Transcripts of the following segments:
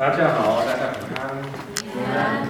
大家好，大家平安。平安。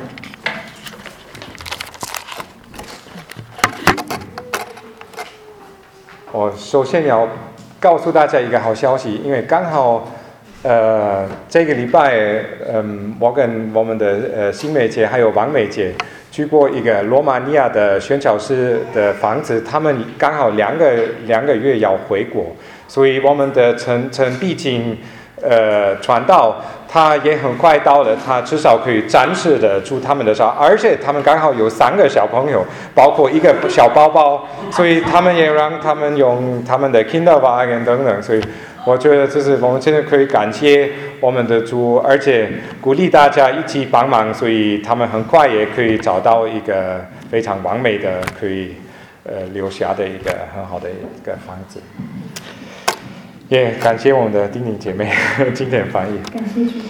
我首先要告诉大家一个好消息，因为刚好这个礼拜我跟我们的新美姐还有王美姐去过一个罗马尼亚的宣教师的房子，他们刚好两个月要回国，所以我们的陈碧锦传道他也很快到了，他至少可以暂时的住他们的家，而且他们刚好有3个小朋友，包括一个小包包，所以他们也让他们用他们的 Kinderwagen 等等，所以我觉得这是我们真的可以感谢我们的主，而且鼓励大家一起帮忙，所以他们很快也可以找到一个非常完美的可以留下的一个很好的一个房子。也感谢我们的丁宁姐妹今天翻译。 感谢主。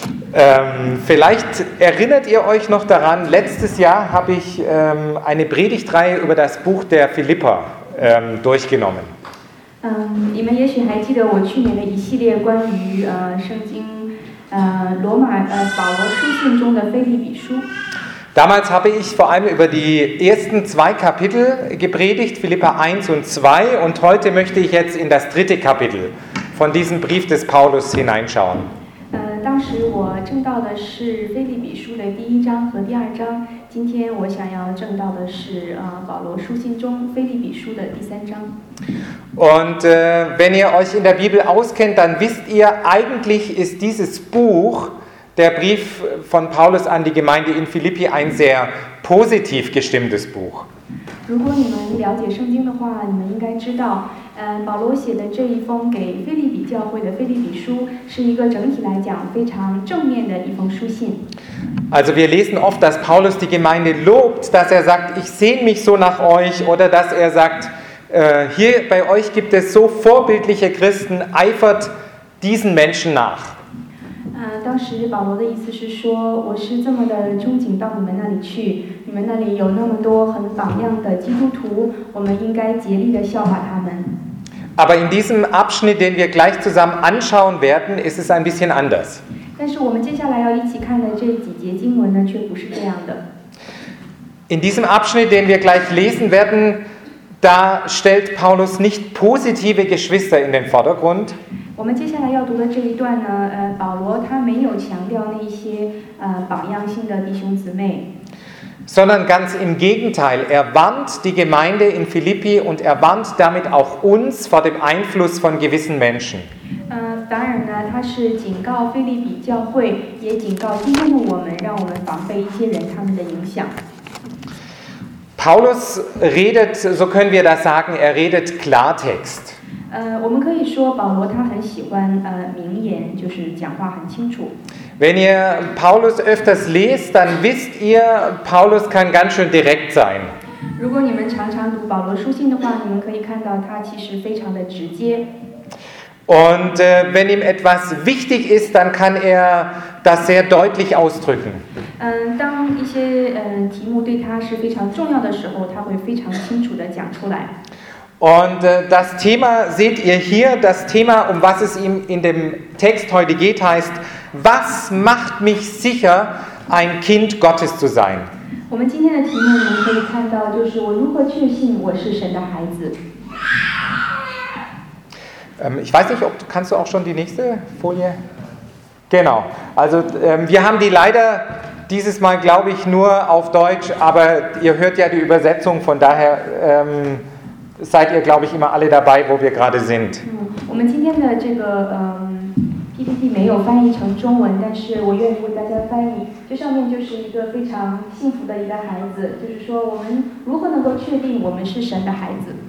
Vielleicht erinnert ihr euch noch daran, letztes Jahr habe ich eine Predigtreihe über das Buch der Philipper durchgenommen. 你们也许还记得我去年的一系列关于圣经保罗书信中的腓立比书。 Damals habe ich vor allem über die ersten 2 Kapitel gepredigt, Philipper 1 und 2, und heute möchte ich jetzt in das 3. Kapitel von diesem Brief des Paulus hineinschauen. 当时我正道的是腓立比书的第1章和第2章，今天我想要正道的是保罗书信中腓立比书的第3章。 Und wenn ihr euch in der Bibel auskennt, dann wisst ihr, eigentlich ist dieses Buch, der Brief von Paulus an die Gemeinde in Philippi, ein sehr positiv gestimmtes Buch. 如果你们了解圣经的话，你们应该知道，保罗写的这一封给腓立比教会的腓立比书是一个整体来讲非常正面的一封书信。 Also wir lesen oft, dass Paulus die Gemeinde lobt, dass er sagt, ich sehne mich so nach euch, oder dass er sagt, hier bei euch gibt es so vorbildliche Christen, eifert diesen Menschen nach. 当时保罗的意思是说，我是这么的憧憬到你们那里去，你们那里有那么多很榜样的基督徒，我们应该竭力的效法他们。 Aber in diesem Abschnitt, den wir gleich zusammen anschauen werden, ist es ein bisschen anders. 但是我们接下来要一起看的这几节经文呢，却不是这样的。 In diesem Abschnitt, den wir gleich lesen werden, da stellt Paulus nicht positive Geschwister in den Vordergrund. 我们接下来要读的这一段呢，保罗他没有强调那一些榜样性的弟兄姊妹， sondern ganz im Gegenteil, er warnt die Gemeinde in Philippi und er warnt damit auch uns vor dem Einfluss von gewissen Menschen. 反而呢，他是警告腓立比教会，也警告今天的我们，让我们防备一些人他们的影响。 Paulus redet, so können wir das sagen, er redet Klartext. 我们可以说保罗他很喜欢明言，就是讲话很清楚。 Wenn ihr Paulus öfters lest, dann wisst ihr, Paulus kann ganz schön direkt sein. 如果你们常常读保罗书信的话，你们可以看到他其实非常的直接。 Und wenn ihm etwas wichtig ist, dann kann er das sehr deutlich ausdrücken. 当一些题目对他是非常重要的时候，他会非常清楚地讲出来。 Und das Thema seht ihr hier, das Thema, um was es ihm in dem Text heute geht, heißt, was macht mich sicher, ein Kind Gottes zu sein? 我们今天的题目你们可以看到，就是我如何确信我是神的孩子。 Ich weiß nicht, kannst du auch schon die nächste Folie? Genau, also wir haben die leider dieses Mal, glaube ich, nur auf Deutsch, aber ihr hört ja die Übersetzung, von daher seid ihr, glaube ich, immer alle dabei, wo wir gerade sind. 我们今天的这个PPT 没有翻译成中文，但是我愿意为大家翻译。这上面就是一个非常幸福的一个孩子，就是说我们如何能够确定我们是神的孩子。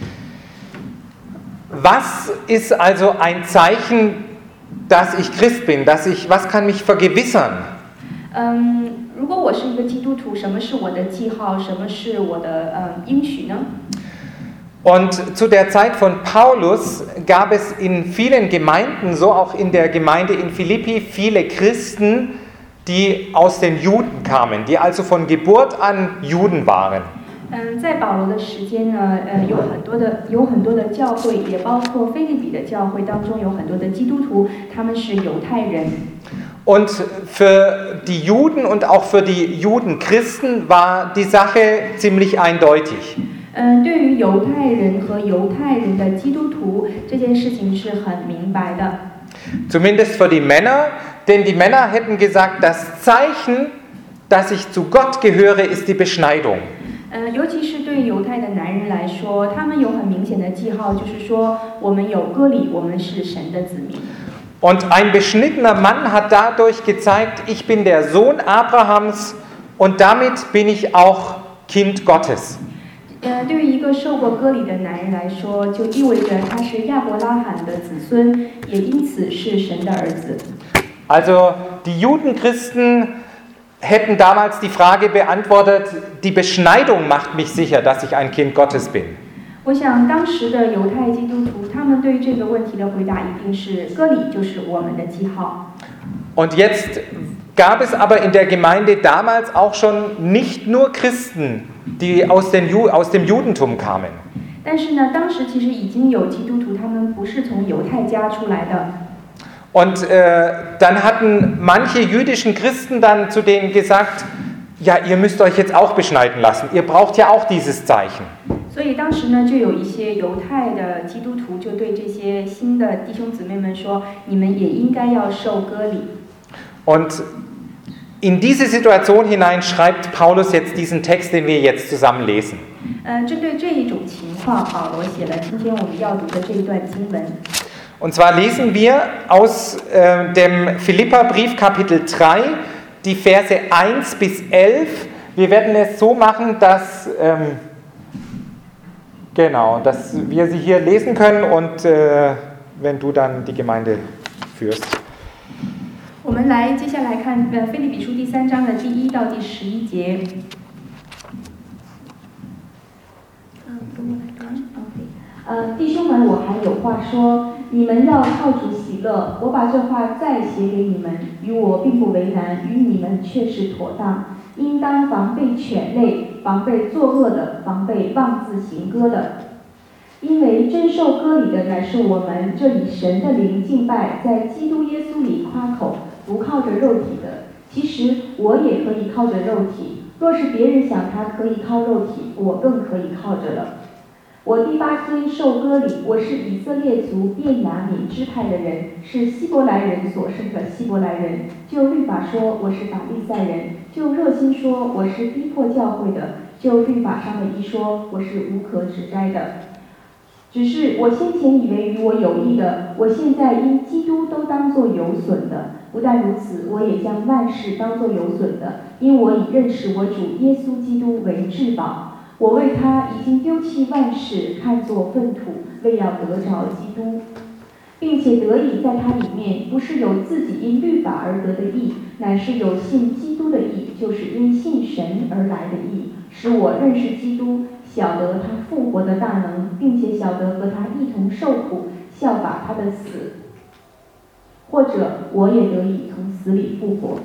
Was ist also ein Zeichen, dass ich Christ bin? Was kann mich vergewissern? 如果我是一个基督徒，什么是我的记号？什么是我的应许呢？ Und zu der Zeit von Paulus gab es in vielen Gemeinden, so auch in der Gemeinde in Philippi, viele Christen, die aus den Juden kamen, die also von Geburt an Juden waren. 在保罗的时间呢，有很多的教会，也包括腓立比的教会当中有很多的基督徒，他们是犹太人。 Und für die Juden und auch für die Judenchristen war die Sache ziemlich eindeutig. 对于犹太人和犹太人的基督徒，这件事情是很明白的。 Zumindest für die Männer, denn die Männer hätten gesagt, das Zeichen, dass ich zu Gott gehöre, ist die Beschneidung. 尤其是对犹太的男人来说，他们有很明显的记号，就是说我们有割礼，我们是神的子民。 Und ein beschnittener Mann hat dadurch gezeigt, ich bin der Sohn Abrahams und damit bin ich auch Kind Gottes. 对于一个受过割礼的男人来说，就意味着他是亚伯拉罕的子孙，也因此是神的儿子。 Also die Judenchristen hätten damals die Frage beantwortet, die Beschneidung macht mich sicher, dass ich ein Kind Gottes bin. 我想当时的犹太基督徒，他们对于这个问题的回答一定是割礼就是我们的记号。 Und jetzt gab es aber in der Gemeinde damals auch schon nicht nur Christen, die aus dem Judentum kamen. 但是呢，当时其实已经有基督徒，他们不是从犹太家出来的。 Und dann hatten manche jüdischen Christen dann zu denen gesagt, ja, ihr müsst euch jetzt auch beschneiden lassen, ihr braucht ja auch dieses Zeichen. 所以当时呢，就有一些犹太的基督徒就对这些新的弟兄姊妹们说：“你们也应该要受割礼。” Und in diese Situation hinein schreibt Paulus jetzt diesen Text, den wir jetzt zusammen lesen. 针对这一种情况，保罗写了今天我们要读的这一段经文。 Und zwar lesen wir aus dem Philipperbrief Kapitel 3, die Verse 1 bis 11. Wir werden es so machen, dass wir sie hier lesen können und wenn du dann die Gemeinde führst. 我们接下来看腓立比书第3章的第1到第11节。弟兄们，我还有话说，你们要靠主喜乐。我把这话再写给你们，与我并不为难，与你们却是妥当。应当防备犬类，防备作恶的，防备妄自行割的。因为真受割礼的乃是我们，这以神的灵敬拜，在基督耶稣里夸口，不靠着肉体的。其实我也可以靠着肉体，若是别人想他可以靠肉体，我更可以靠着了。我第8天受割礼，我是以色列族便雅悯支派的人，是希伯来人所生的希伯来人。就律法说，我是法利赛人；就热心说，我是逼迫教会的；就律法上的一说，我是无可指摘的。只是我先前以为与我有益的，我现在因基督都当作有损的。不但如此，我也将万事当作有损的，因我以认识我主耶稣基督为至宝。我为他已经丢弃万事，看作粪土，为要得着基督，并且得以在他里面，不是有自己因律法而得的义，乃是有信基督的义，就是因信神而来的义，使我认识基督，晓得他复活的大能，并且晓得和他一同受苦，效法他的死，或者我也得以从死里复活。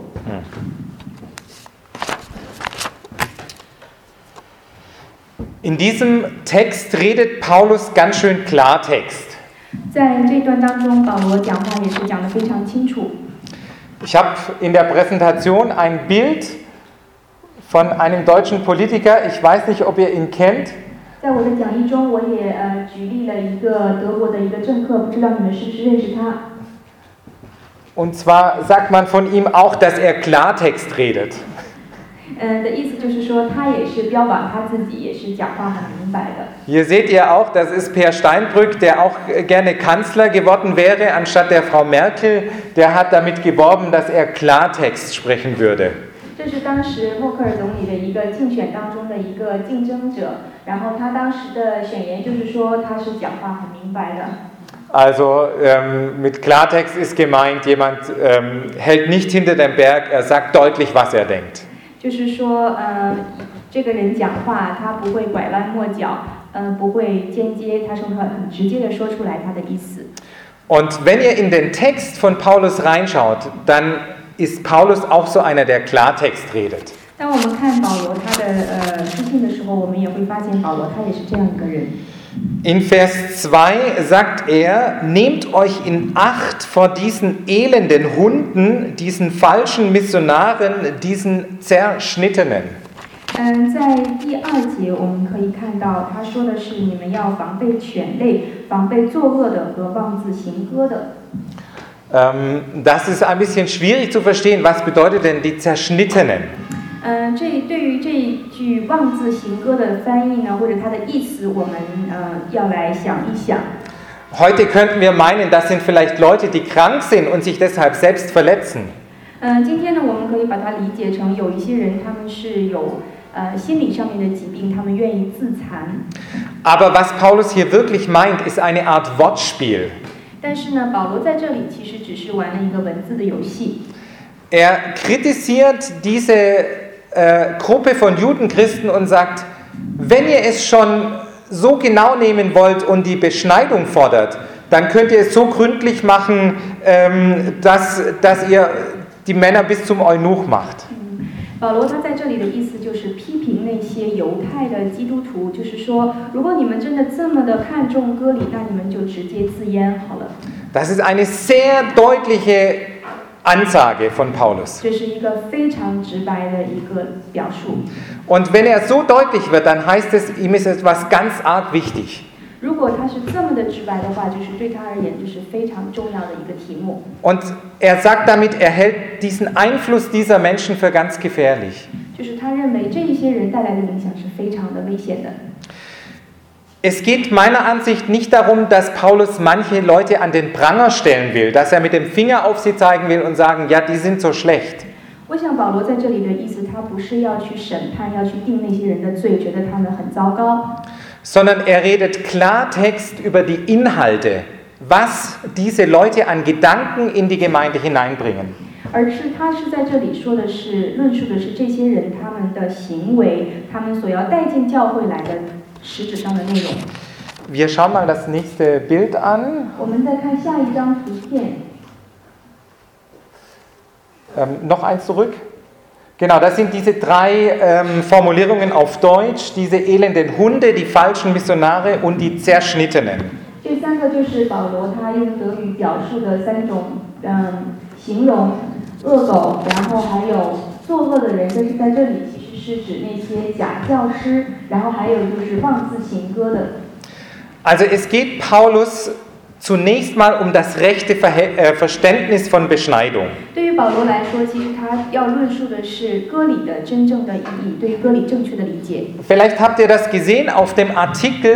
In diesem Text redet Paulus ganz schön Klartext. 在这段当中，保罗讲话也是讲得非常清楚。 Ich habe in der Präsentation ein Bild von einem deutschen Politiker. Ich weiß nicht, ob ihr ihn kennt. 在我的讲义中，我也举例了一个德国的一个政客，不知道你们是不是认识他。 Und zwar sagt man von ihm auch, dass er Klartext redet. 的意思就是说，他也是标榜他自己也是讲话很明白的。 Hier seht ihr auch, das ist Per Steinbrück, der auch gerne Kanzler geworden wäre, anstatt der Frau Merkel. Der hat damit geworben, dass er Klartext sprechen würde. 这是当时默克尔总理的一个竞选当中的一个竞争者，然后他当时的选言就是说他是讲话很明白的。 Also mit Klartext ist gemeint, jemand hält nicht hinter dem Berg, er sagt deutlich, was er denkt. 就是说，这个人讲话他不会拐弯抹角，不会间接，他说很直接的说出来他的意思。 Und wenn ihr in den Text von Paulus reinschaut, dann ist Paulus auch so einer, der Klartext redet. 当我们看保罗他的书信的时候，我们也会发现保罗他也是这样一个人。 In Vers 2 sagt er, nehmt euch in Acht vor diesen elenden Hunden, diesen falschen Missionaren, diesen Zerschnittenen. 在第2节我们可以看到，他说的是你们要防备犬类，防备作恶的和妄自行歌的。 Das ist ein bisschen schwierig zu verstehen. Was bedeutet denn die Zerschnittenen? 对于这一句妄自行歌的翻译呢，或者它的意思，我们要来想一想。 Heute könnten wir meinen, das sind vielleicht Leute, die krank sind und sich deshalb selbst verletzen. 今天呢，我们可以把它理解成有一些人，他们是有心理上面的疾病，他们愿意自残。 Aber was Paulus hier wirklich meint, ist eine Art Wortspiel. 但是呢，保罗在这里其实只是玩了一个文字的游戏。 Er kritisiert diese Gruppe von Judenchristen und sagt, wenn ihr es schon so genau nehmen wollt und die Beschneidung fordert, dann könnt ihr es so gründlich machen, dass ihr die Männer bis zum Eunuch macht. 保罗他在这里的意思就是批评那些犹太的基督徒，就是说，如果你们真的这么的看重割礼，那你们就直接自阉好了。 Das ist eine sehr deutliche Ansage von Paulus. 这是一个非常直白的一个表述。 Und wenn er so deutlich wird, dann heißt es, ihm ist etwas ganz arg wichtig. 如果他是这么的直白的话，就是对他而言就是非常重要的一个题目。 Und er sagt damit, er hält diesen Einfluss dieser Menschen für ganz gefährlich. 就是他认为这一些人带来的影响是非常的危险的。 Es geht meiner Ansicht nicht darum, dass Paulus manche Leute an den Pranger stellen will, dass er mit dem Finger auf sie zeigen will und sagen, ja, die sind so schlecht. 我想保罗在这里的意思，他不是要去审判，要去定那些人的罪，觉得他们很糟糕。 Sondern er redet Klartext über die Inhalte, was diese Leute an Gedanken in die Gemeinde hineinbringen. 而是他是在这里说的是论述的是这些人他们的行为，他们所要带进教会来的实质上的内容。 Wir schauen mal das nächste Bild an. 我们再看下一张图片。 Noch eins zurück. Genau, das sind diese 3 Formulierungen auf Deutsch, diese elenden Hunde, die falschen Missionare und die Zerschnittenen. 这3个就是保罗他用德语表述的3种形容，恶狗，然后还有作恶的人，但是在这里其实是指那些假教师，然后还有就是妄自行歌的。 Also es geht Paulus zunächst mal um das rechte Verständnis von Beschneidung. 对于保罗来说，其实他要论述的是割礼的真正的意义，对于割礼正确的理解。 Vielleicht habt ihr das gesehen auf dem Artikel,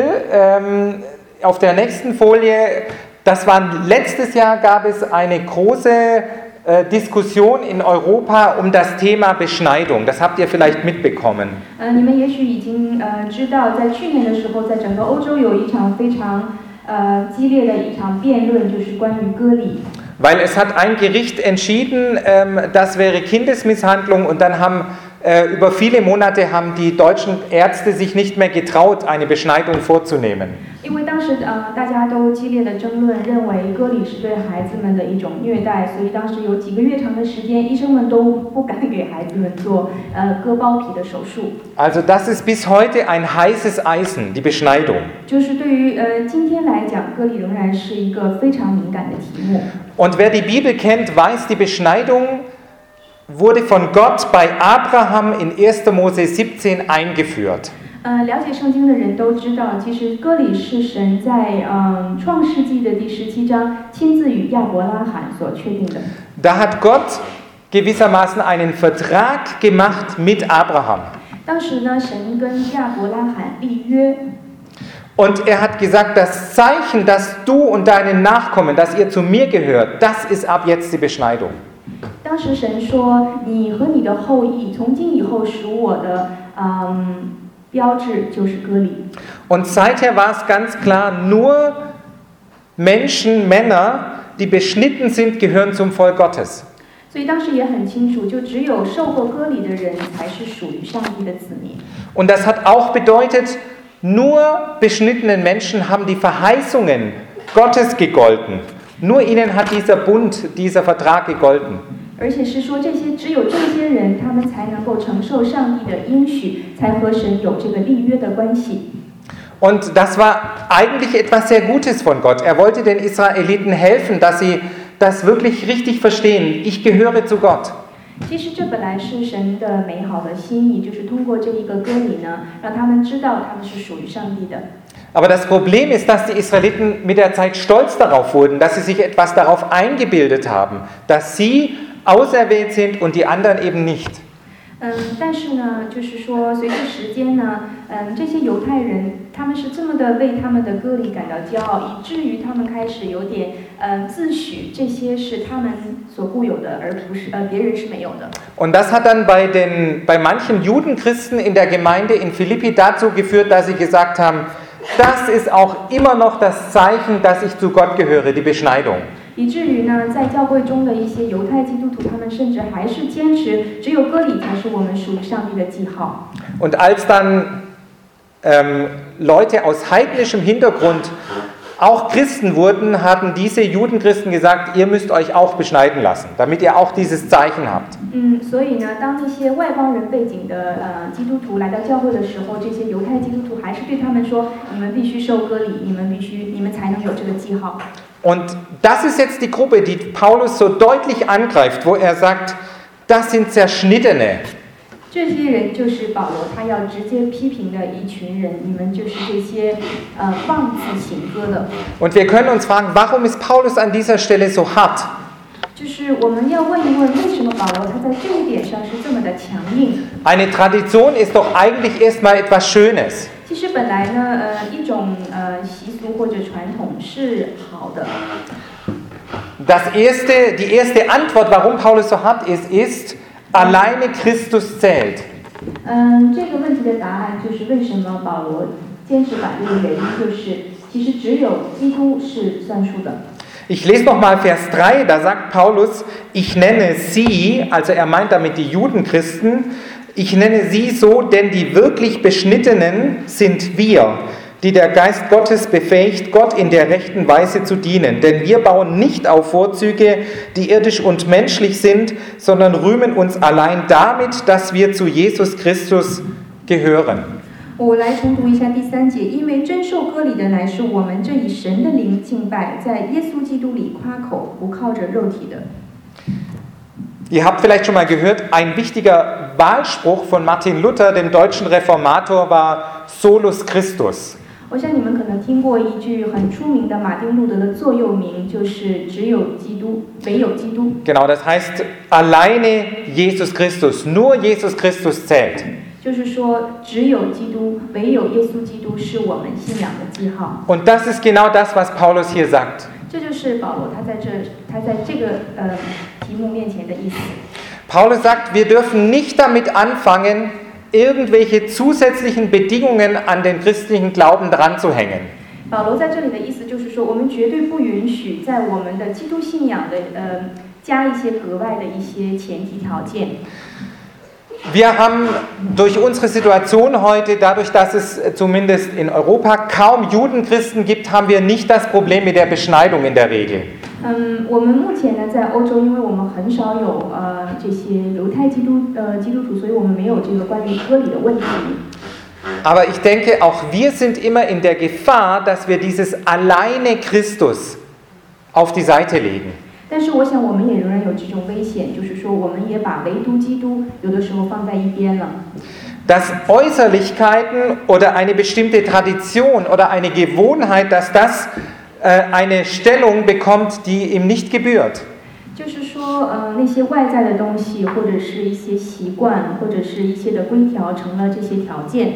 auf der nächsten Folie. Das war letztes Jahr gab es eine große Diskussion in Europa um das Thema Beschneidung. Das habt ihr vielleicht mitbekommen. 你们也许已经知道，在去年的时候，在整个欧洲有一场非常激烈的一场辩论，就是关于割礼。 Weil es hat ein Gericht entschieden, das wäre Kindesmisshandlung und dann haben über viele Monate haben die deutschen Ärzte sich nicht mehr getraut, eine Beschneidung vorzunehmen. 因为当时大家都激烈的争论，认为割礼是对孩子们的一种虐待，所以当时有几个月长的时间，医生们都不敢给孩子们做割包皮的手术。 Also das ist bis heute ein heißes Eisen, die Beschneidung. 就是对于今天来讲，割礼仍然是一个非常敏感的题目。 Und wer die Bibel kennt, weiß, die Beschneidung wurde von Gott bei Abraham in 1. Mose 17 eingeführt. 了解圣经的人都知道，其实割礼是神在创世纪的第17章亲自与亚伯拉罕所确定的。 Da hat Gott gewissermaßen einen Vertrag gemacht mit Abraham. 当时呢，神跟亚伯拉罕立约。 Und er hat gesagt, das Zeichen, dass du und deine Nachkommen, dass ihr zu mir gehört, das ist ab jetzt die Beschneidung. 当时神说，你和你的后裔从今以后属我的标志就是割礼。 Und seither war es ganz klar, nur Menschen, Männer, die beschnitten sind, gehören zum Volk Gottes. 所以当时也很清楚，就只有受过割礼的人才是属于上帝的子民。 Und das hat auch bedeutet, nur beschnittenen Menschen haben die Verheißungen Gottes gegolten. Nur ihnen hat dieser Bund, dieser Vertrag gegolten. 而且是说，只有这些人，他们才能够承受上帝的应许，才和神有这个立约的关系。 Und das war eigentlich etwas sehr Gutes von Gott. Er wollte den Israeliten helfen, dass sie das wirklich richtig verstehen. Ich gehöre zu Gott. 其实这本来是神的美好的心意，就是通过这一个歌礼呢，让他们知道他们是属于上帝的。 Aber das Problem ist, dass die Israeliten mit der Zeit stolz darauf wurden, dass sie sich etwas darauf eingebildet haben, dass sie auserwählt sind und die anderen eben nicht. 但是呢，就是说，随着时间呢，这些犹太人他们是这么的为他们的歌礼感到骄傲，以至于他们开始有点自诩这些是他们所固有的，而不是别人是没有的。 Und das hat dann bei manchen Judenchristen in der Gemeinde in Philippi dazu geführt, dass sie gesagt haben, das ist auch immer noch das Zeichen, dass ich zu Gott gehöre, die Beschneidung. 以至于呢，在教会中的一些犹太基督徒，他们甚至还是坚持，只有割礼才是我们属于上帝的记号。 Und als dann Leute aus heidnischem Hintergrund auch Christen wurden, haben diese Judenchristen gesagt, ihr müsst euch auch beschneiden lassen, damit ihr auch dieses Zeichen habt. 所以呢，当那些外邦人背景的基督徒来到教会的时候，这些犹太基督徒还是对他们说：你们必须受割礼，你们才能有这个记号。 Und das ist jetzt die Gruppe, die Paulus so deutlich angreift, wo er sagt, das sind Zerschnittene. 这些人就是保罗，他要直接批评的一群人，你们就是这些妄自行歌的。 Und wir können uns fragen, warum ist Paulus an dieser Stelle so hart? 就是我们要问一问，为什么保罗他在这一点上是这么的强硬？ Eine Tradition ist doch eigentlich erstmal etwas Schönes. 其实本来呢，一种习俗或者传统是好的。 Die erste Antwort, warum Paulus so hart ist, alleine Christus zählt. 这个问题的答案就是为什么保罗坚持反对的原因，就是其实只有基督是算数的。 Ich lese nochmal Vers 3, da sagt Paulus, ich nenne sie, also er meint damit die Judenchristen, ich nenne sie so, denn die wirklich Beschnittenen sind wir, die der Geist Gottes befähigt, Gott in der rechten Weise zu dienen. Denn wir bauen nicht auf Vorzüge, die irdisch und menschlich sind, sondern rühmen uns allein damit, dass wir zu Jesus Christus gehören. 我来重读一下第3节，因为真受割礼的乃是我们这以神的灵敬拜，在耶稣基督里夸口，不靠着肉体的。 Ihr habt vielleicht schon mal gehört, ein wichtiger Wahlspruch von Martin Luther, dem deutschen Reformator, war Solus Christus. 我想你们可能听过一句很出名的马丁路德的座右铭，就是只有基督，唯有基督。 Genau, das heißt alleine Jesus Christus, nur Jesus Christus zählt. 就是说，只有基督，唯有耶稣基督是我们信仰的记号。 Und das ist genau das, was Paulus hier sagt. 这就是保罗他在这个题目面前的意思。 Paulus sagt, wir dürfen nicht damit anfangen, irgendwelche zusätzlichen Bedingungen an den christlichen Glauben dran zu hängen. 保罗在这里的意思就是说，我们绝对不允许在我们的基督信仰的加一些格外的一些前提条件。 Wir haben durch unsere Situation heute, dadurch, dass es zumindest in Europa kaum Judenchristen gibt, haben wir nicht das Problem mit der Beschneidung in der Regel. 我们目前呢，在欧洲，因为我们很少有这些犹太基督徒，所以我们没有这个关于割礼的问题。 Aber ich denke, auch wir sind immer in der Gefahr, dass wir dieses alleine Christus auf die Seite legen. 但是我想，我们也仍然有这种危险，就是说，我们也把唯独基督有的时候放在一边了。 Dass Äußerlichkeiten oder eine bestimmte Tradition oder eine Gewohnheit, dass das eine Stellung bekommt, die ihm nicht gebührt. 就是说，那些外在的东西，或者是一些习惯，或者是一些的规条，成了这些条件。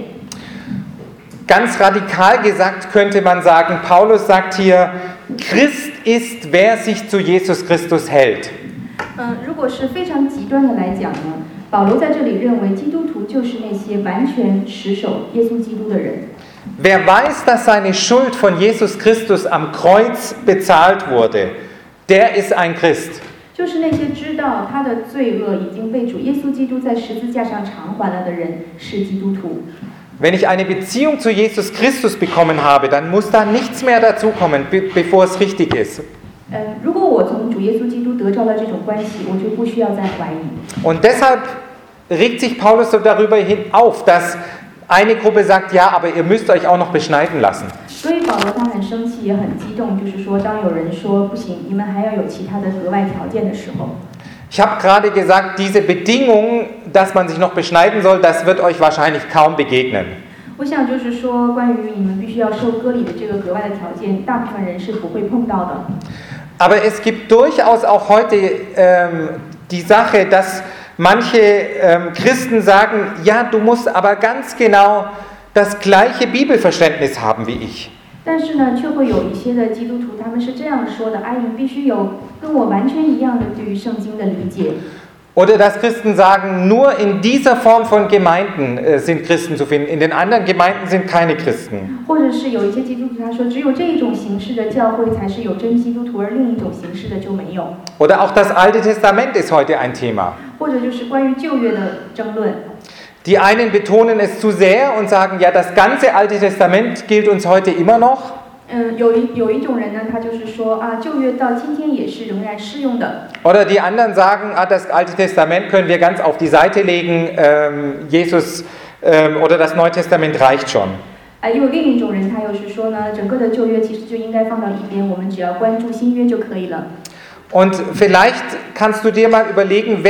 Ganz radikal gesagt könnte man sagen, Paulus sagt hier, Christ ist, wer sich zu Jesus Christus hält. 如果是非常极端的来讲呢，保罗在这里认为基督徒就是那些完全持守耶稣基督的人。 Wer weiß, dass seine Schuld von Jesus Christus am Kreuz bezahlt wurde, der ist ein Christ. 就是那些知道他的罪恶已经被主耶稣基督在十字架上偿还了的人，是基督徒。 Wenn ich eine Beziehung zu Jesus Christus bekommen habe, dann muss da nichts mehr dazukommen, bevor es richtig ist. 如果我从主耶稣基督得着了这种关系，我就不需要再怀疑。 Und deshalb regt sich Paulus so darüber hin auf, dass eine Gruppe sagt, ja, aber ihr müsst euch auch noch beschneiden lassen. 所以保罗他很生气，也很激动，就是说，当有人说不行，你们还要有其他的额外条件的时候。 Ich habe gerade gesagt, diese Bedingung, dass man sich noch beschneiden soll, das wird euch wahrscheinlich kaum begegnen. 我想就是说，关于你们必须要受割礼的这个格外的条件，大部分人是不会碰到的。 Aber es gibt durchaus auch heute die Sache, dass manche Christen sagen, ja, du musst aber ganz genau das gleiche Bibelverständnis haben wie ich. 但是呢，却会有一些的基督徒，他们是这样说的：你必须有跟我完全一样的对于圣经的理解。 Oder dass Christen sagen, nur in dieser Form von Gemeinden sind Christen zu finden, in den anderen Gemeinden sind keine Christen. 或者是有一些基督徒他说，只有这一种形式的教会才是有真基督徒，而另一种形式的就没有。 Oder auch das Alte Testament ist heute ein Thema. 或者就是关于旧约的争论。 Die einen betonen es zu sehr und sagen, ja, das ganze Alte Testament gilt uns heute immer noch. 有一种人呢，他就是说旧约到今天也是仍然适用的。 Oder die anderen sagen, das Alte Testament können wir ganz auf die Seite legen, Jesus oder das Neue Testament reicht schon. 也有另一种人，他又是说呢，整个的旧约其实就应该放到一边，我们只要关注新约就可以了。 Und vielleicht kannst du dir mal überlegen,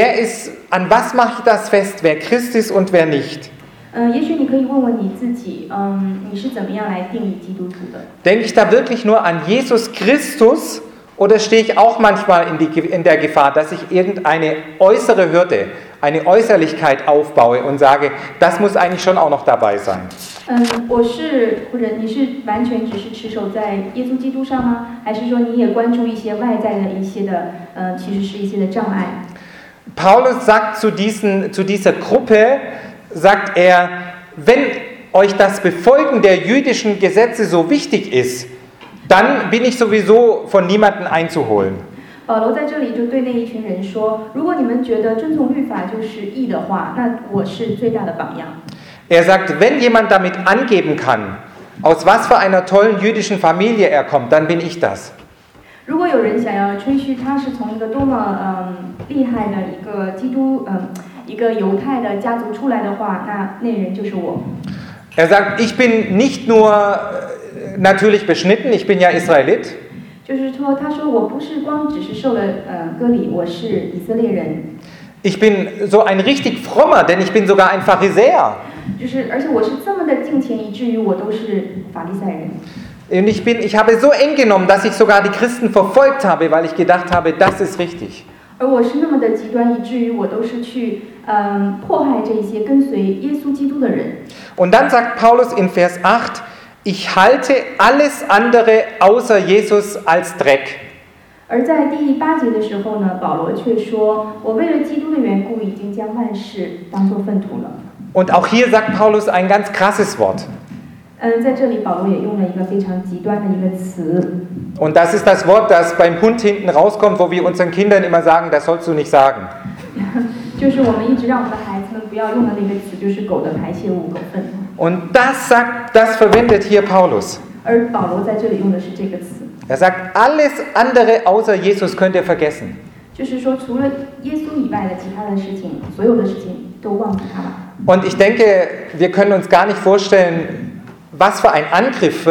an was mache ich das fest, wer Christ ist und wer nicht. 也许你可以问问你自己，你是怎么样来定义基督徒的？ Denke ich da wirklich nur an Jesus Christus oder stehe ich auch manchmal in der Gefahr, dass ich irgendeine äußere Hürde, eine Äußerlichkeit aufbaue und sage, das muss eigentlich schon auch noch dabei sein? 或者你是完全只是持守在耶稣基督上吗？还是说你也关注一些外在的一些的，其实是一些的障碍？ Paulus sagt zu dieser Gruppe, sagt er, wenn euch das Befolgen der jüdischen Gesetze so wichtig ist, dann bin ich sowieso von niemandem einzuholen. 保罗在这里就对那一群人说：如果你们觉得遵从律法就是义的话，那我是最大的榜样。 Er sagt, wenn jemand damit angeben kann, aus was für einer tollen jüdischen Familie er kommt, dann bin ich das. 如果有人想要吹嘘他是从一个多么厉害的一个犹太的家族出来的话，那人就是我。 Er sagt, ich bin nicht nur natürlich beschnitten, ich bin ja Israelit. 就是说，他说我不是光只是受了割礼，我是以色列人。 Ich bin so ein richtig frommer, denn ich bin sogar ein Pharisäer. 而且我是这么的敬虔，以至于我都是法利赛人。 Und ich habe so eng genommen, dass ich sogar die Christen verfolgt habe, weil ich gedacht habe, das ist richtig. 而我是那么的极端，以至于我都是去迫害这些跟随耶稣基督的人。 Und dann sagt Paulus in Vers 8, ich halte alles andere außer Jesus als Dreck. 而在第8节的时候呢，保罗却说：“我为了基督的缘故，已经将万事当作粪土了。” Und auch hier sagt Paulus ein ganz krasses Wort. 在这里保罗也用了一个非常极端的一个词。 Und das ist das Wort, das beim Hund hinten rauskommt, wo wir unseren Kindern immer sagen, das sollst du nicht sagen. 就是我们一直让我们的孩子们不要用的那个词，就是狗的排泄物，狗粪。 Und das verwendet hier Paulus. 而保罗在这里用的是这个词。 Er sagt, alles andere außer Jesus könnt ihr vergessen. 就是说，除了耶稣以外的其他的事情，所有的事情都忘记他吧。 Und ich denke, wir können uns gar nicht vorstellen, was für ein Angriff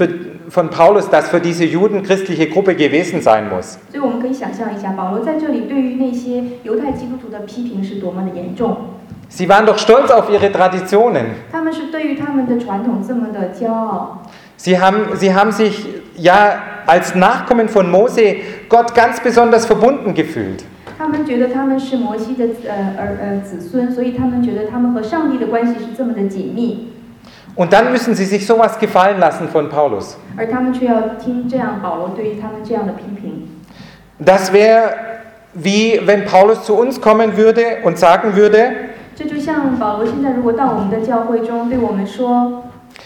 von Paulus das für diese judenchristliche Gruppe gewesen sein muss. 所以我们可以想象一下，保罗在这里对于那些犹太基督徒的批评是多么的严重。 Sie waren doch stolz auf ihre Traditionen. 他们是对于他们的传统这么的骄傲。 Sie haben sich ja als Nachkommen von Mose Gott ganz besonders verbunden gefühlt. 他们觉得他们是摩西的子孙，所以他们觉得他们和上帝的关系是这么的紧密。 Und dann müssen sie sich sowas gefallen lassen von Paulus. 而他们却要听这样保罗对于他们这样的批评。 Das wäre wie wenn Paulus zu uns kommen würde und sagen würde, 这就像保罗现在如果到我们的教会中对我们说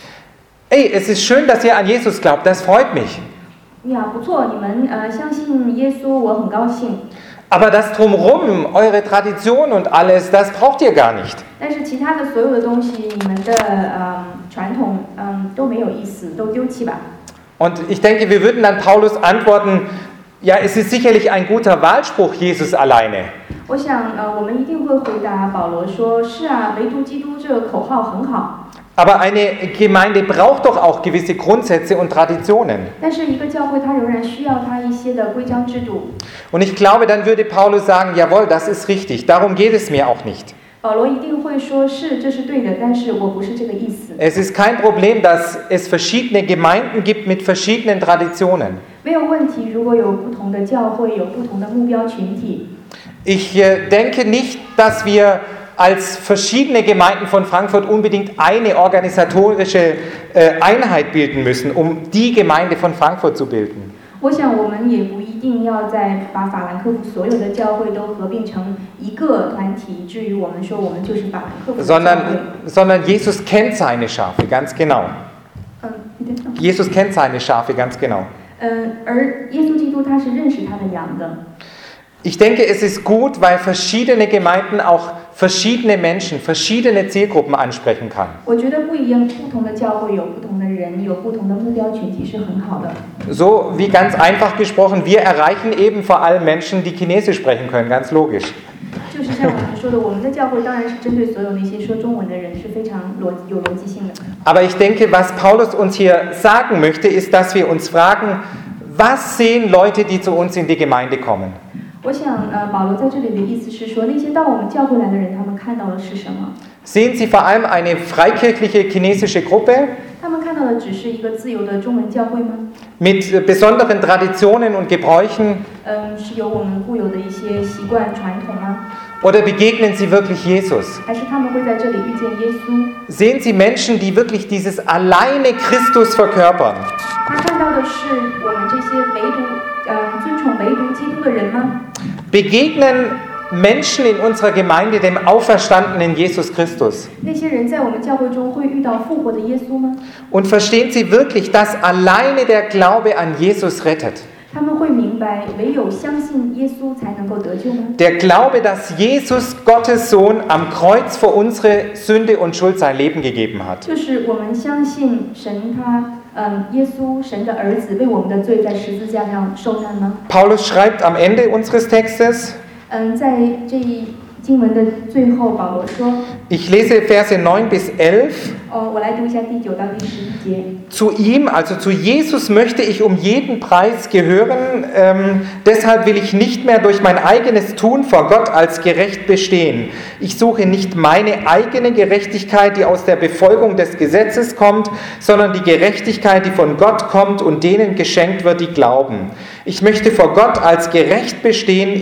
Ey, es ist schön, dass ihr an Jesus glaubt, das freut mich. 呀，不错，你们相信耶稣，我很高兴。 Aber das Drumherum, eure Tradition und alles, das braucht ihr gar nicht. 但是其他的所有的东西，你们的传统都没有意思，都丢弃吧。 Und ich denke, wir würden dann Paulus antworten, ja, es ist sicherlich ein guter Wahlspruch, Jesus alleine. 我想我们一定会回答保罗说：是啊，唯独基督这个口号很好。 Aber eine Gemeinde braucht doch auch gewisse Grundsätze und Traditionen. 但是一个教会它仍然需要它一些的规章制度。 Und ich glaube, dann würde Paulus sagen, jawohl, das ist richtig, darum geht es mir auch nicht. 保罗一定会说是这是对的，但是我不是这个意思。 Es ist kein Problem, dass es verschiedene Gemeinden gibt mit verschiedenen Traditionen. 没有问题，如果有不同的教会，有不同的目标群体。 Ich denke nicht, dass wir als verschiedene Gemeinden von Frankfurt unbedingt eine organisatorische Einheit bilden müssen, um die Gemeinde von Frankfurt zu bilden. 我想我们也不一定要再把法兰克福所有的教会都合并成一个团体，至于我们说我们就是法兰克福的教会。 Sondern Jesus kennt seine Schafe, ganz genau. Jesus kennt seine Schafe, ganz genau. 而耶稣基督他是认识他的羊的。 Ich denke, es ist gut, weil verschiedene Gemeinden auch verschiedene Menschen, verschiedene Zielgruppen ansprechen kann. 我觉得不同的教会有不同的人，有不同的目标群体是很好的。 So wie ganz einfach gesprochen, wir erreichen eben vor allem Menschen, die Chinesisch sprechen können, ganz logisch. 就是像我们说的，我们的教会当然是针对所有那些说中文的人，是非常有逻辑性的。 Aber ich denke, was Paulus uns hier sagen möchte, ist, dass wir uns fragen, was sehen Leute, die zu uns in die Gemeinde kommen? 我想，保罗在这里的意思是说，那些到我们教会来的人，他们看到的是什么？ Sehen Sie vor allem eine freikirchliche chinesische Gruppe 他们看到的只是一个自由的中文教会吗？ mit besonderen Traditionen und Gebräuchen? 是有我们固有的一些习惯传统吗？ Oder begegnen Sie wirklich Jesus? 还是他们会在这里遇见耶稣？ Sehen Sie Menschen, die wirklich dieses alleine Christus verkörpern? 他看到的是我们这些尊崇唯独基督的人吗？ Begegnen Menschen in unserer Gemeinde dem auferstandenen Jesus Christus? 那些人在我们教会中会遇到复活的耶稣吗？ Und verstehen Sie wirklich, dass alleine der Glaube an Jesus rettet? 他们会明白，唯有相信耶稣才能够得救吗？ Der Glaube, dass Jesus, Gottes Sohn, am Kreuz für unsere Sünde und Schuld sein Leben gegeben hat. 就是我们相信神耶稣神的儿子为我们的罪在十字架上受难吗？ Paulus schreibt am Ende unseres Textes, 在这一经文的最后，保罗说， ich lese Verse 9 bis 11, 我来读一下第9到第11节。 zu ihm, also zu Jesus möchte ich um jeden Preis gehören, deshalb will ich nicht mehr durch mein eigenes Tun vor Gott als gerecht bestehen. Ich suche nicht meine eigene Gerechtigkeit, die aus der Befolgung des Gesetzes kommt, sondern die Gerechtigkeit, die von Gott kommt und denen geschenkt wird, die glauben. Ich möchte vor Gott als gerecht bestehen,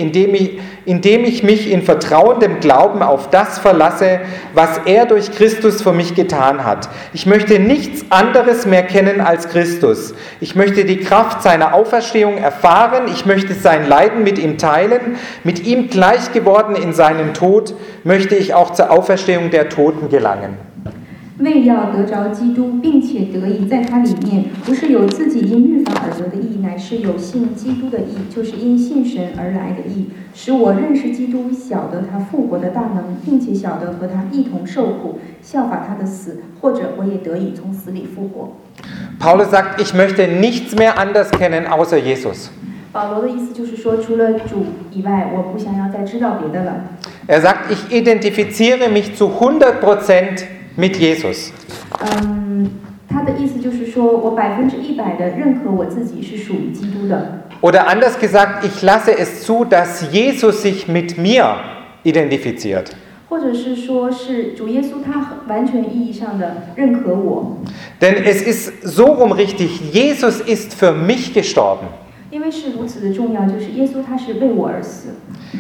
indem ich mich in vertrauendem Glauben auf das verlasse, was er durch Christus für mich getan hat. Ich möchte nichts anderes mehr kennen als Christus. Ich möchte die Kraft seiner Auferstehung erfahren. Ich möchte sein Leiden mit ihm teilen. Mit ihm gleich geworden in seinem Tod, möchte ich auch zur Auferstehung der Toten gelangen. 为要得着基督，并且得以在他里面，不是有自己因律法而得的义，乃是有信基督的义，就是因信神而来的义，使我认识基督，晓得他复活的大能，并且晓得和他一同受苦，效法他的死，或者我也得以从死里复活。 Paulus sagt, ich möchte nichts mehr anders kennen außer Jesus. 保罗的意思就是说，除了主以外，我不想要再知道别的了。 Er sagt, ich identifiziere mich zu 100% mit Jesus. 他的意思就是说，我100%的认可我自己是属于基督的。 Oder anders gesagt, ich lasse es zu, dass Jesus sich mit mir identifiziert. 或者是说是主耶稣他完全意义上的认可我。 Denn es ist so rum richtig, Jesus ist für mich gestorben. 因为是如此的重要，就是耶稣他是为我而死。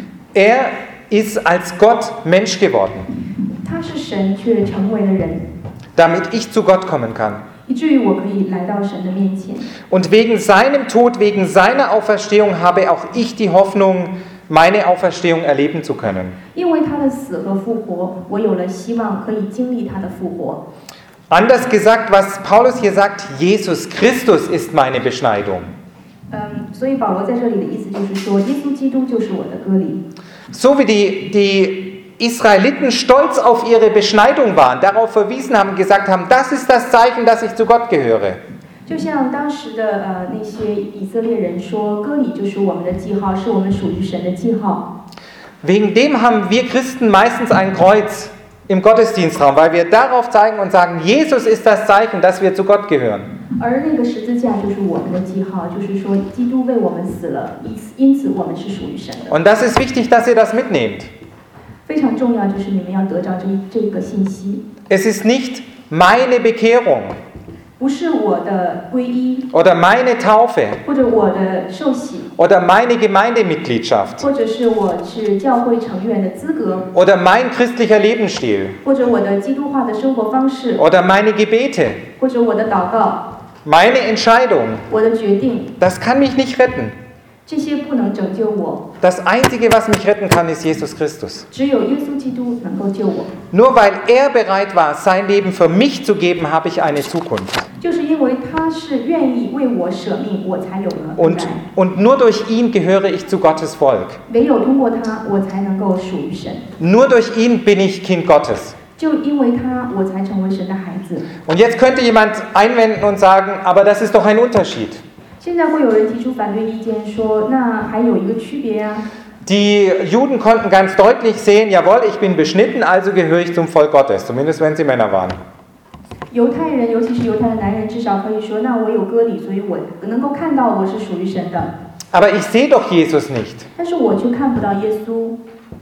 Er ist als Gott Mensch geworden, 他是神却成为了人， damit ich zu Gott kommen kann. 以至于我可以来到神的面前。 Und wegen seinem Tod, wegen seiner Auferstehung habe auch ich die Hoffnung, meine Auferstehung erleben zu können. 因为他的死和复活，我有了希望可以经历他的复活。 Anders gesagt, was Paulus hier sagt, Jesus Christus ist meine Beschneidung. 所以保罗在这里的意思就是说，耶稣基督就是我的割礼。 So wie die Israeliten stolz auf ihre Beschneidung waren, darauf verwiesen haben, gesagt haben, das ist das Zeichen, dass ich zu Gott gehöre. 就像当时的那些以色列人说，割礼就是我们的记号，是我们属于神的记号。 Wegen dem haben wir Christen meistens ein Kreuz im Gottesdienstraum, weil wir darauf zeigen und sagen, Jesus ist das Zeichen, dass wir zu Gott gehören. 而那个十字架就是我们的记号，就是说基督为我们死了，因此我们是属于神的。 Und das ist wichtig, dass ihr das mitnehmt. 非常重要，就是你们要得着这个信息， Es ist nicht meine Bekehrung 不是我的皈依， oder meine Taufe 或者我的受洗， oder meine Gemeindemitgliedschaft 或者是我是教会成员的资格， oder mein christlicher Lebensstil 或者我的基督化的生活方式， oder meine Gebete, 或者我的祷告， meine Entscheidung. 我的决定， Das kann mich nicht retten. 这些不能拯救我， Das Einzige, was mich retten kann, ist Jesus Christus. 只有耶稣基督能够救我。 Nur weil er bereit war, sein Leben für mich zu geben, habe ich eine Zukunft. 就是因为他是愿意为我舍命，我才有了未来。 Und nur durch ihn gehöre ich zu Gottes Volk. 唯有通过他，我才能够属于神。 Nur durch ihn bin ich Kind Gottes. 就因为他，我才成为神的孩子。 Und jetzt könnte jemand einwenden und sagen, aber das ist doch ein Unterschied. 现在会有人提出反对意见，说那还有一个区别啊。 Die Juden konnten ganz deutlich sehen, jawohl, ich bin beschnitten, also gehöre ich zum Volk Gottes, zumindest wenn sie Männer waren. 犹太人，尤其是犹太的男人，至少可以说，那我有割礼，所以我能够看到我是属于神的。 Aber ich sehe doch Jesus nicht. 但是我却看不到耶稣。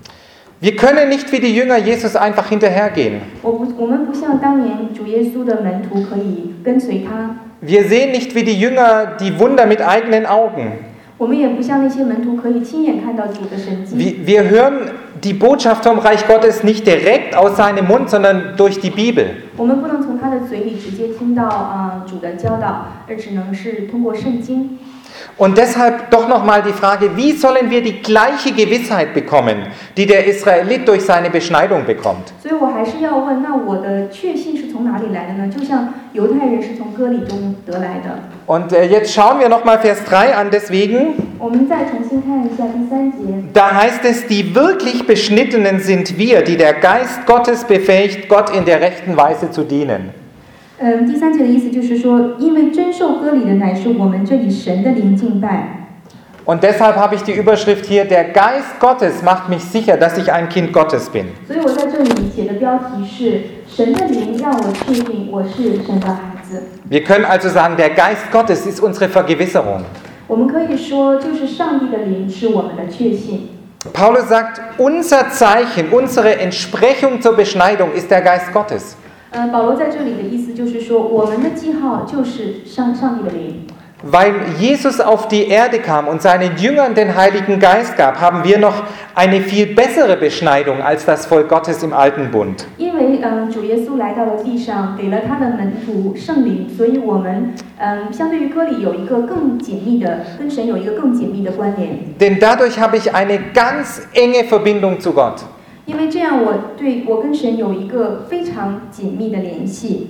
Wir können nicht wie die Jünger Jesus einfach hinterhergehen. 我们不像当年主耶稣的门徒可以跟随他， Wir sehen nicht wie die Jünger die Wunder mit eigenen Augen. 我们也不像那些门徒可以亲眼看到主的神迹。 Wir hören die Botschaft vom Reich Gottes nicht direkt aus seinem Mund, sondern durch die Bibel. 我们不能从他的嘴里直接听到主的教导，而只能是通过圣经。 Und deshalb doch nochmal die Frage, wie sollen wir die gleiche Gewissheit bekommen, die der Israelit durch seine Beschneidung bekommt? 所以我还是要问，那我的确信是从哪里来的呢？就像犹太人是从割礼中得来的。 Und jetzt schauen wir nochmal Vers 3 an, deswegen. 我们再重新看一下第3节。 Da heißt es, die wirklich Beschnittenen sind wir, die der Geist Gottes befähigt, Gott in der rechten Weise zu dienen. 第3节的意思就是说，因为真受割礼的乃是我们这里神的灵敬拜。 Und deshalb habe ich die Überschrift hier, der Geist Gottes macht mich sicher, dass ich ein Kind Gottes bin. 所以我在这里写的标题是神的灵让我确定我是神的孩子。 Wir können also sagen, der Geist Gottes ist unsere Vergewisserung. 我们可以说，就是上帝的灵是我们的确信。 Paulus sagt, unser Zeichen, unsere Entsprechung zur Beschneidung ist der Geist Gottes. 保罗在这里的意思就是说，我们的记号就是上帝的灵。 Weil Jesus auf die Erde kam und seinen Jüngern den Heiligen Geist gab, haben wir noch eine viel bessere Beschneidung als das Volk Gottes im Alten Bund. 因为主耶稣来到了地上，给了他的门徒圣灵，所以我们相对于割礼有一个更紧密的，跟神有一个更紧密的关联。 Denn dadurch habe ich eine ganz enge Verbindung zu Gott. 因为这样我跟神有一个非常紧密的联系。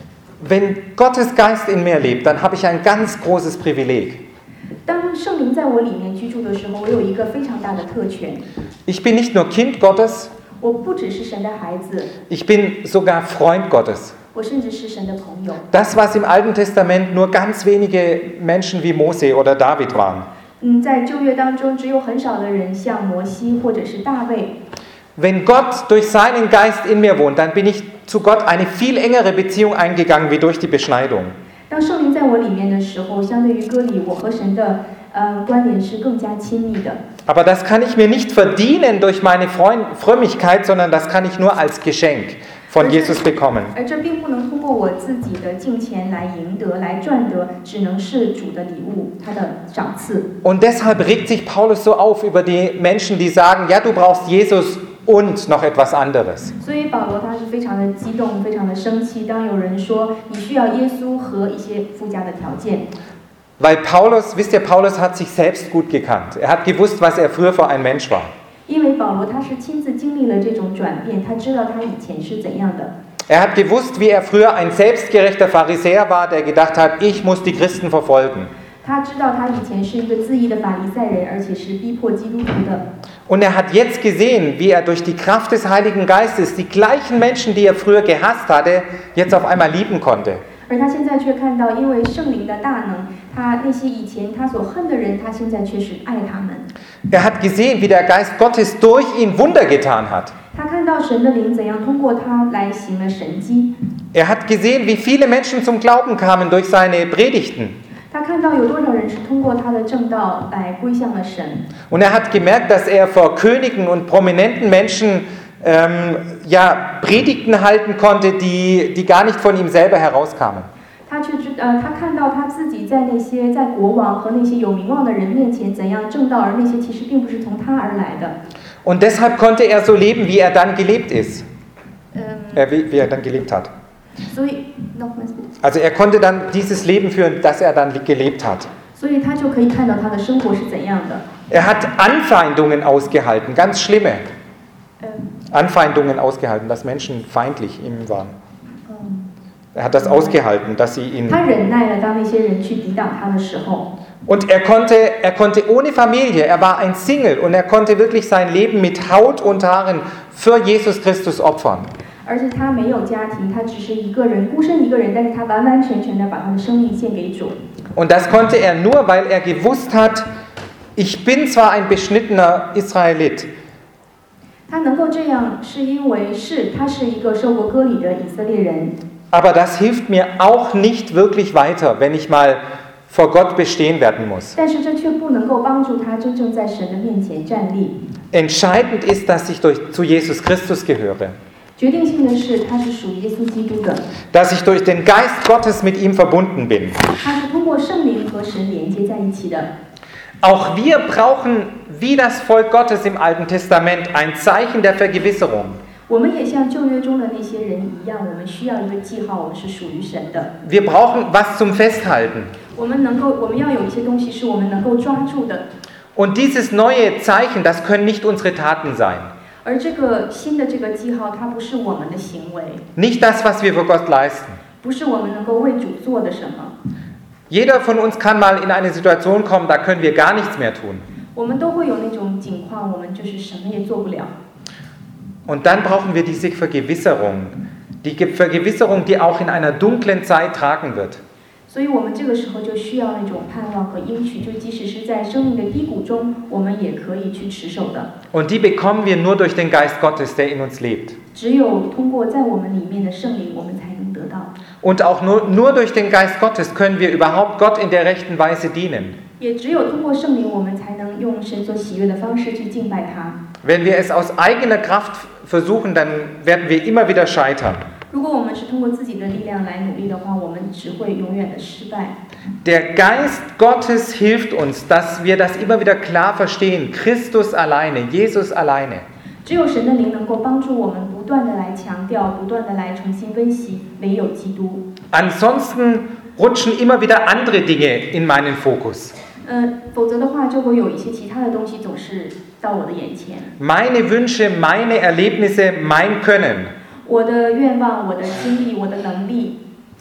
Wenn Gottes Geist in mir lebt, dann habe ich ein ganz großes Privileg. 当圣灵在我里面居住的时候，我有一个非常大的特权。 Ich bin nicht nur Kind Gottes, 我不只是神的孩子， ich bin sogar Freund Gottes. 我甚至是神的朋友。 Das, was im Alten Testament nur ganz wenige Menschen wie Mose oder David waren. 在旧约当中，只有很少的人像摩西或者是大卫。 Wenn Gott durch seinen Geist in mir wohnt, dann bin ich zu Gott eine viel engere Beziehung eingegangen wie durch die Beschneidung. 当圣灵在我里面的时候，相对于割礼，我和神的关联是更加亲密的。 Aber das kann ich mir nicht verdienen durch meine Frömmigkeit, sondern das kann ich nur als Geschenk von Jesus bekommen. 而这并不能通过我自己的敬虔来赢得、来赚得，只能是主的礼物，他的赏赐。 Und deshalb regt sich Paulus so auf über die Menschen, die sagen, ja, du brauchst Jesus und noch etwas anderes. 所以保罗他是非常的激动，非常的生气。当有人说你需要耶稣和一些附加的条件， Weil Paulus, wisst ihr, Paulus hat sich selbst gut gekannt. Er hat gewusst, was er früher für ein Mensch war. 因为保罗他是亲自经历了这种转变，他知道他以前是怎样的。 Er hat gewusst, wie er früher ein selbstgerechter Pharisäer war, der gedacht hat, ich muss die Christen verfolgen. 他知道他以前是一个自义的法利赛人，而且是逼迫基督徒的。 Und er hat jetzt gesehen, wie er durch die Kraft des Heiligen Geistes die gleichen Menschen, die er früher gehasst hatte, jetzt auf einmal lieben konnte. 而他现在却看到，因为圣灵的大能，他那些以前他所恨的人，他现在却是爱他们。 Er hat gesehen, wie der Geist Gottes durch ihn Wunder getan hat. 他看到神的灵怎样通过他来行了神迹。 Er hat gesehen, wie viele Menschen zum Glauben kamen durch seine Predigten. 他看到有多少人是通过他的正道来归向了神。 Und er hat gemerkt, dass er vor Königen und prominenten Menschen Predigten halten konnte, die gar nicht von ihm selber herauskamen. 他看到他自己在那些在国王和那些有名望的人面前怎样正道，而那些其实并不是从他而来的。 Und deshalb konnte er so leben, wie er dann gelebt ist. Wie er dann gelebt hat. Also er konnte dann dieses Leben führen, das er dann gelebt hat. 所以他就可以看到他的生活是怎样的。 Er hat Anfeindungen ausgehalten, ganz schlimme Anfeindungen ausgehalten, dass Menschen feindlich ihm waren. Er hat das ausgehalten, dass sie ihn... 他忍耐了，当那些人去抵挡他的时候。 Und er konnte ohne Familie, er war ein Single und er konnte wirklich sein Leben mit Haut und Haaren für Jesus Christus opfern. 而且他没有家庭，他只是一个人，孤身一个人，但是他完完全全的把他的生命献给主。 Und das konnte er nur, weil er gewusst hat, ich bin zwar ein beschnittener Israelit. 他能够这样，是因为他是一个受过割礼的以色列人。 Aber das hilft mir auch nicht wirklich weiter, wenn ich mal vor Gott bestehen werden muss. 但是这却不能够帮助他真正在神的面前站立。 Entscheidend ist, dass ich zu Jesus Christus gehöre. 决定性的是，他是属于耶稣基督的。 Dass ich durch den Geist Gottes mit ihm verbunden bin. 他是通过圣灵和神连接在一起的。 Auch wir brauchen, wie das Volk Gottes im Alten Testament, ein Zeichen der Vergewisserung. 我们也像旧约中的那些人一样，我们需要一个记号，我们是属于神的。 Wir brauchen was zum Festhalten. 我们要有一些东西是我们能够抓住的。 Und dieses neue Zeichen, das können nicht unsere Taten sein. 而这个新的这个记号，它不是我们的行为。 Nicht das, was wir für Gott leisten. 不是我们能够为主做的什么。 Jeder von uns kann mal in eine Situation kommen, da können wir gar nichts mehr tun. 我们都会有那种境况，我们就是什么也做不了。 Und dann brauchen wir diese Vergewisserung. Die Vergewisserung, die auch in einer dunklen Zeit tragen wird. 所以我们这个时候就需要那种盼望和应许，就即使是在生命的低谷中，我们也可以去持守的。 Und die bekommen wir nur durch den Geist Gottes, der in uns lebt. 只有通过在我们里面的圣灵，我们才能得到。 Und auch nur durch den Geist Gottes können wir überhaupt Gott in der rechten Weise dienen. 也只有通过圣灵，我们才能用神所喜悦的方式去敬拜他。 Wenn wir es aus eigener Kraft versuchen, dann werden wir immer wieder scheitern. 如果我们是通过自己的力量来努力的话，我们只会永远的失败。 Der Geist Gottes hilft uns, dass wir das immer wieder klar verstehen. Christus alleine, Jesus alleine. 只有神的灵能够帮助我们不断的来强调，不断的来重新温习，唯有基督。 Ansonsten rutschen immer wieder andere Dinge in meinen Fokus. 否则的话，就会有一些其他的东西总是到我的眼前。 Meine Wünsche, meine Erlebnisse, mein Können. 我的愿望，我的经历，我的能力。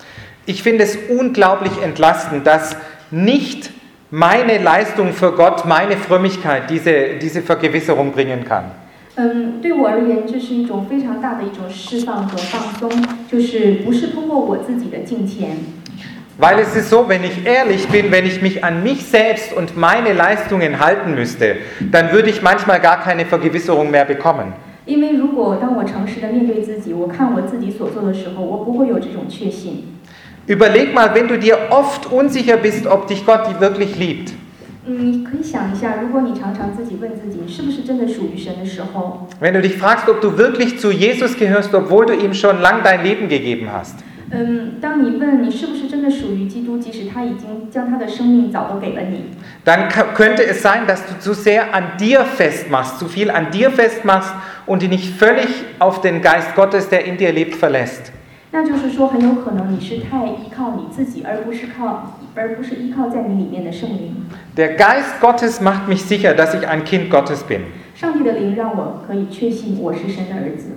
Ich finde es unglaublich entlastend, dass nicht meine Leistung für Gott, meine Frömmigkeit diese Vergewisserung bringen kann. 对我而言，这是一种非常大的一种释放和放松，就是不是通过我自己的敬虔。 Weil es ist so, wenn ich ehrlich bin, wenn ich mich an mich selbst und meine Leistungen halten müsste, dann würde ich manchmal gar keine Vergewisserung mehr bekommen. 因为如果当我诚实的面对自己，我看我自己所做的时候，我不会有这种确信。 Überleg mal, wenn du dir oft unsicher bist, ob dich Gott wirklich liebt. 你可以想一下，如果你常常自己问自己，是不是真的属于神的时候 Wenn du dich fragst, ob du wirklich zu Jesus gehörst, obwohl du ihm schon lang dein Leben gegeben hast. 当你问你是不是真的属于基督，即使他已经将他的生命早都给了你， Dann könnte es sein, dass du zu sehr an dir festmachst, zu viel an dir festmachst und dich nicht völlig auf den Geist Gottes, der in dir lebt, verlässt. 那就是说很有可能你是太依靠你自己，而不是依靠在你里面的圣灵。 Der Geist Gottes macht mich sicher, dass ich ein Kind Gottes bin. 上帝的灵让我可以确信我是神的儿子。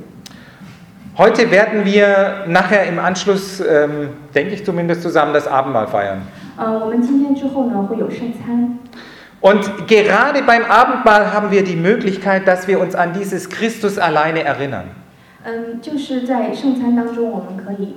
Heute werden wir nachher im Anschluss, denke ich zumindest, zusammen das Abendmahl feiern. 我们今天之后呢会有圣餐。 Und gerade beim Abendmahl haben wir die Möglichkeit, dass wir uns an dieses Christus alleine erinnern. 就是在圣餐当中，我们可以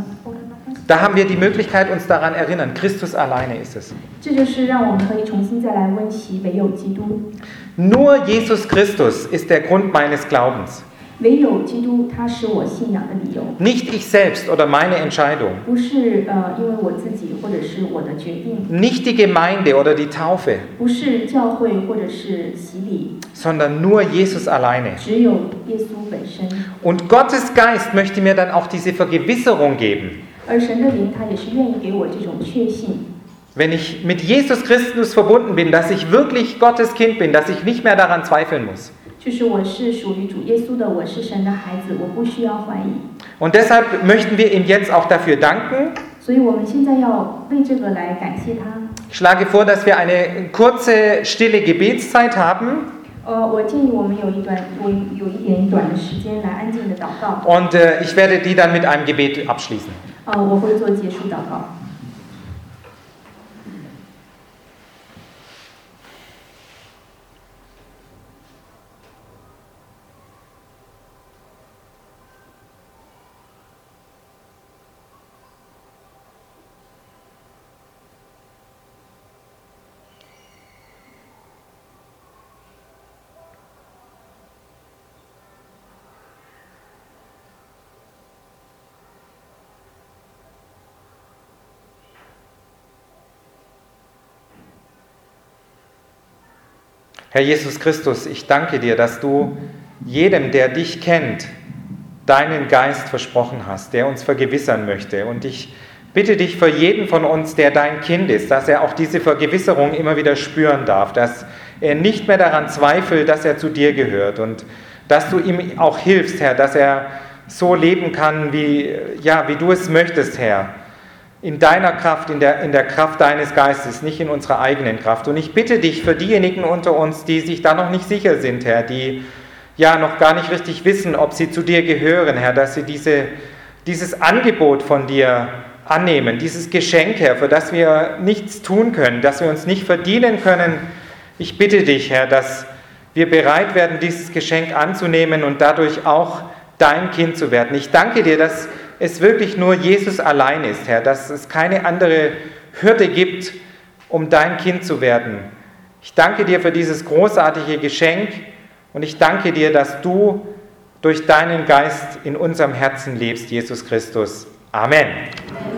Da haben wir die Möglichkeit, uns daran erinnern. Christus alleine ist es. 这就是让我们可以重新再来温习唯有基督。 Nur Jesus Christus ist der Grund meines Glaubens. 唯有基督，他是我信仰的理由。 Nicht ich selbst oder meine Entscheidung. 不是因为我自己或者是我的决定， Nicht die Gemeinde oder die Taufe, 不是教会或者是洗礼， sondern nur Jesus alleine. 只有耶稣本身。 Und Gottes Geist möchte mir dann auch diese Vergewisserung geben. 而神的灵他也是愿意给我这种确信。 Wenn ich mit Jesus Christus verbunden bin, dass ich wirklich Gottes Kind bin, dass ich nicht mehr daran zweifeln muss. 就是我是属于主耶稣的，我是神的孩子，我不需要怀疑。 Und deshalb möchten wir ihm jetzt auch dafür danken. 所以我们现在要为这个来感谢他。 Ich schlage vor, dass wir eine kurze, stille Gebetszeit haben. 我建议我们有一点短的时间来安静的祷告。 Und ich werde die dann mit einem Gebet abschließen. 我会做结束祷告。 Herr Jesus Christus, ich danke dir, dass du jedem, der dich kennt, deinen Geist versprochen hast, der uns vergewissern möchte. Und ich bitte dich für jeden von uns, der dein Kind ist, dass er auch diese Vergewisserung immer wieder spüren darf, dass er nicht mehr daran zweifelt, dass er zu dir gehört und dass du ihm auch hilfst, Herr, dass er so leben kann, wie du es möchtest, Herr. In deiner Kraft, in der Kraft deines Geistes, nicht in unserer eigenen Kraft. Und ich bitte dich für diejenigen unter uns, die sich da noch nicht sicher sind, Herr, die noch gar nicht richtig wissen, ob sie zu dir gehören, Herr, dass sie dieses Angebot von dir annehmen, dieses Geschenk, Herr, für das wir nichts tun können, dass wir uns nicht verdienen können. Ich bitte dich, Herr, dass wir bereit werden, dieses Geschenk anzunehmen und dadurch auch dein Kind zu werden. Ich danke dir, dass es wirklich nur Jesus allein ist, Herr, dass es keine andere Hürde gibt, um dein Kind zu werden. Ich danke dir für dieses großartige Geschenk und ich danke dir, dass du durch deinen Geist in unserem Herzen lebst, Jesus Christus. Amen.